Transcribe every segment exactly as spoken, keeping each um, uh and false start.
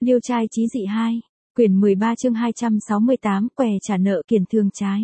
Liêu trai chí dị hai, quyển mười ba chương hai trăm sáu mươi tám, què trả nợ kiền thương trái.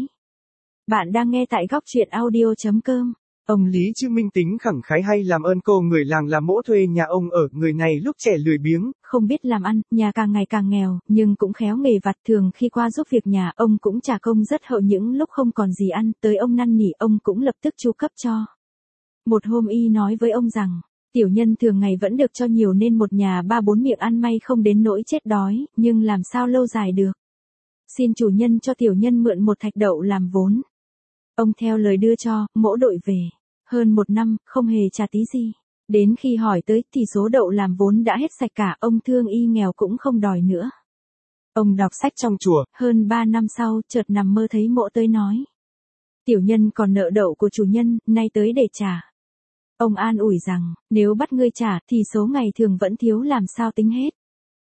Bạn đang nghe tại góc truyện audio chấm com. Ông Lý Chư Minh tính khẳng khái hay làm ơn cô người làng làm mỗ thuê nhà ông ở, người này lúc trẻ lười biếng, Không biết làm ăn, nhà càng ngày càng nghèo, nhưng cũng khéo nghề vặt, thường khi qua giúp việc nhà, ông cũng trả công rất hậu, những lúc không còn gì ăn, tới ông năn nỉ ông cũng lập tức chu cấp cho. Một hôm y nói với ông rằng, tiểu nhân thường ngày vẫn được cho nhiều nên một nhà ba bốn miệng ăn may không đến nỗi chết đói, nhưng làm sao lâu dài được. Xin chủ nhân cho tiểu nhân mượn một thạch đậu làm vốn. Ông theo lời đưa cho, mỗ đội về. Hơn một năm, không hề trả tí gì. Đến khi hỏi tới thì số đậu làm vốn đã hết sạch cả, ông thương y nghèo cũng không đòi nữa. Ông đọc sách trong chùa. Hơn ba năm sau, chợt nằm mơ thấy mỗ tới nói. Tiểu nhân còn nợ đậu của chủ nhân, nay tới để trả. Ông an ủi rằng, nếu bắt ngươi trả thì số ngày thường vẫn thiếu làm sao tính hết.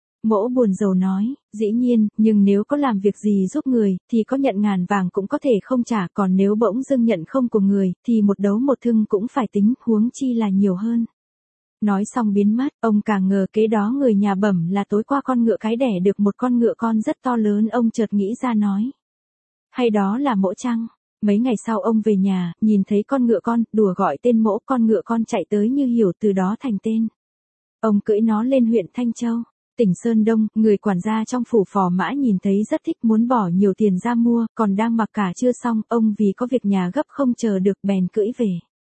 Mỗ buồn rầu nói, dĩ nhiên, nhưng nếu có làm việc gì giúp người, thì có nhận ngàn vàng cũng có thể không trả, còn nếu bỗng dưng nhận không của người, thì một đấu một thưng cũng phải tính, huống chi là nhiều hơn. Nói xong biến mất, ông càng ngờ kế đó người nhà bẩm là tối qua con ngựa cái đẻ được một con ngựa con rất to lớn, ông chợt nghĩ ra nói. Hay đó là mỗ chăng? Mấy ngày sau ông về nhà, nhìn thấy con ngựa con, đùa gọi tên mỗ, con ngựa con chạy tới như hiểu từ đó thành tên. Ông cưỡi nó lên huyện Thanh Châu, tỉnh Sơn Đông, người quản gia trong phủ phò mã nhìn thấy rất thích, muốn bỏ nhiều tiền ra mua, còn đang mặc cả chưa xong, ông vì có việc nhà gấp không chờ được bèn cưỡi về.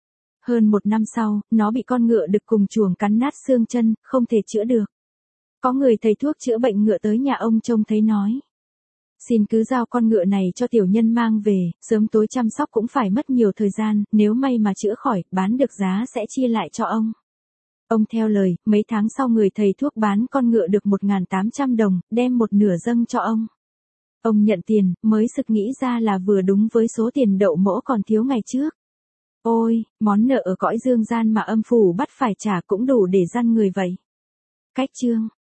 Hơn một năm sau, nó bị con ngựa đực cùng chuồng cắn nát xương chân, không thể chữa được. Có người thầy thuốc chữa bệnh ngựa tới nhà ông trông thấy nói. Xin cứ giao con ngựa này cho tiểu nhân mang về, sớm tối chăm sóc cũng phải mất nhiều thời gian, nếu may mà chữa khỏi, bán được giá sẽ chia lại cho ông. Ông theo lời, mấy tháng sau người thầy thuốc bán con ngựa được một nghìn tám trăm đồng, đem một nửa dâng cho ông. Ông nhận tiền, mới sực nghĩ ra là vừa đúng với số tiền đậu mỗ còn thiếu ngày trước. Ôi, món nợ ở cõi dương gian mà âm phủ bắt phải trả cũng đủ để răn người vậy. Cách chương